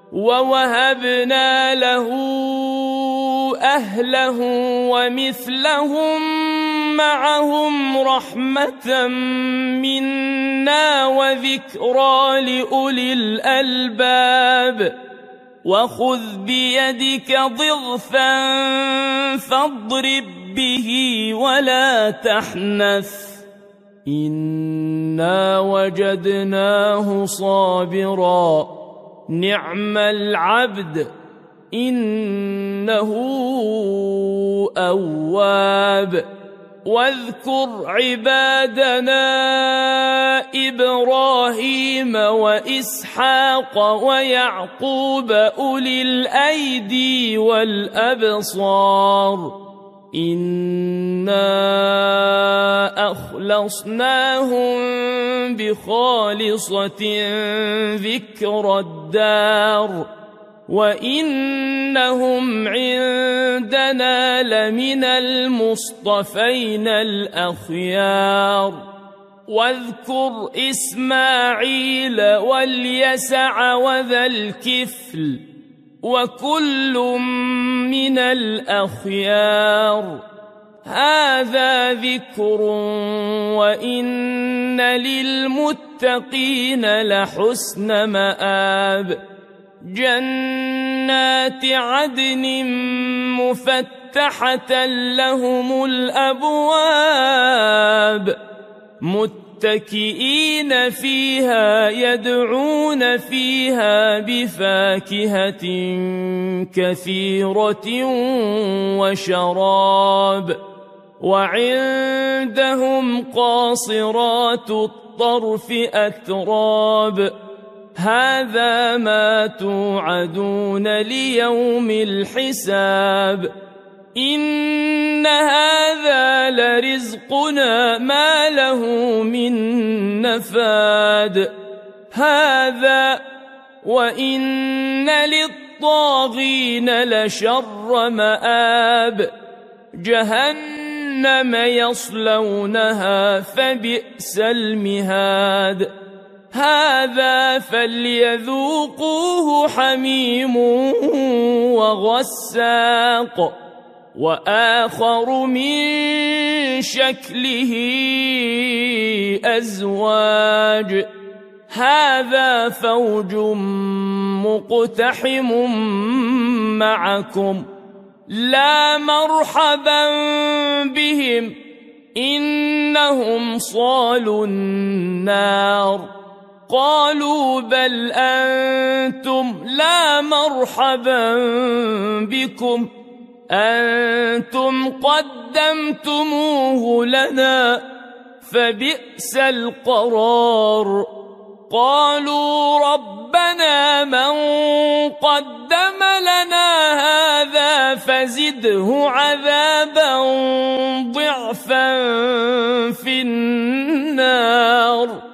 ووهبنا له أهله ومثلهم معهم رحمة منا وذكرى لأولي الألباب وخذ بيدك ضغثا فاضرب به ولا تحنث إنا وجدناه صابرا نعم العبد إنه أواب واذكر عبادنا إبراهيم وإسحاق ويعقوب أولي الأيدي والأبصار إنا أخلصناهم بخالصة ذكر الدار وإنهم عندنا لمن المصطفين الأخيار واذكر إسماعيل واليسع وذا الكفل وكل من الأخيار هذا ذكر وإن للمتقين لحسن مآب جنات عدن مفتحة لهم الأبواب متكئين فيها يدعون فيها بفاكهة كثيرة وشراب وعندهم قاصرات الطرف أتراب هذا ما توعدون ليوم الحساب إن هذا لرزقنا ما له من نفاد هذا وإن للطاغين لشر مآب جهنم يصلونها فبئس المهاد هذا فليذوقوه حميم وغساق وآخر من شكله أزواج هذا فوج مقتحم معكم لا مرحبا بهم إنهم صالوا النار قالوا بل أنتم لا مرحبا بكم أنتم قدمتموه لنا فبئس القرار قالوا ربنا من قدم لنا هذا فزده عذابا ضعفا في النار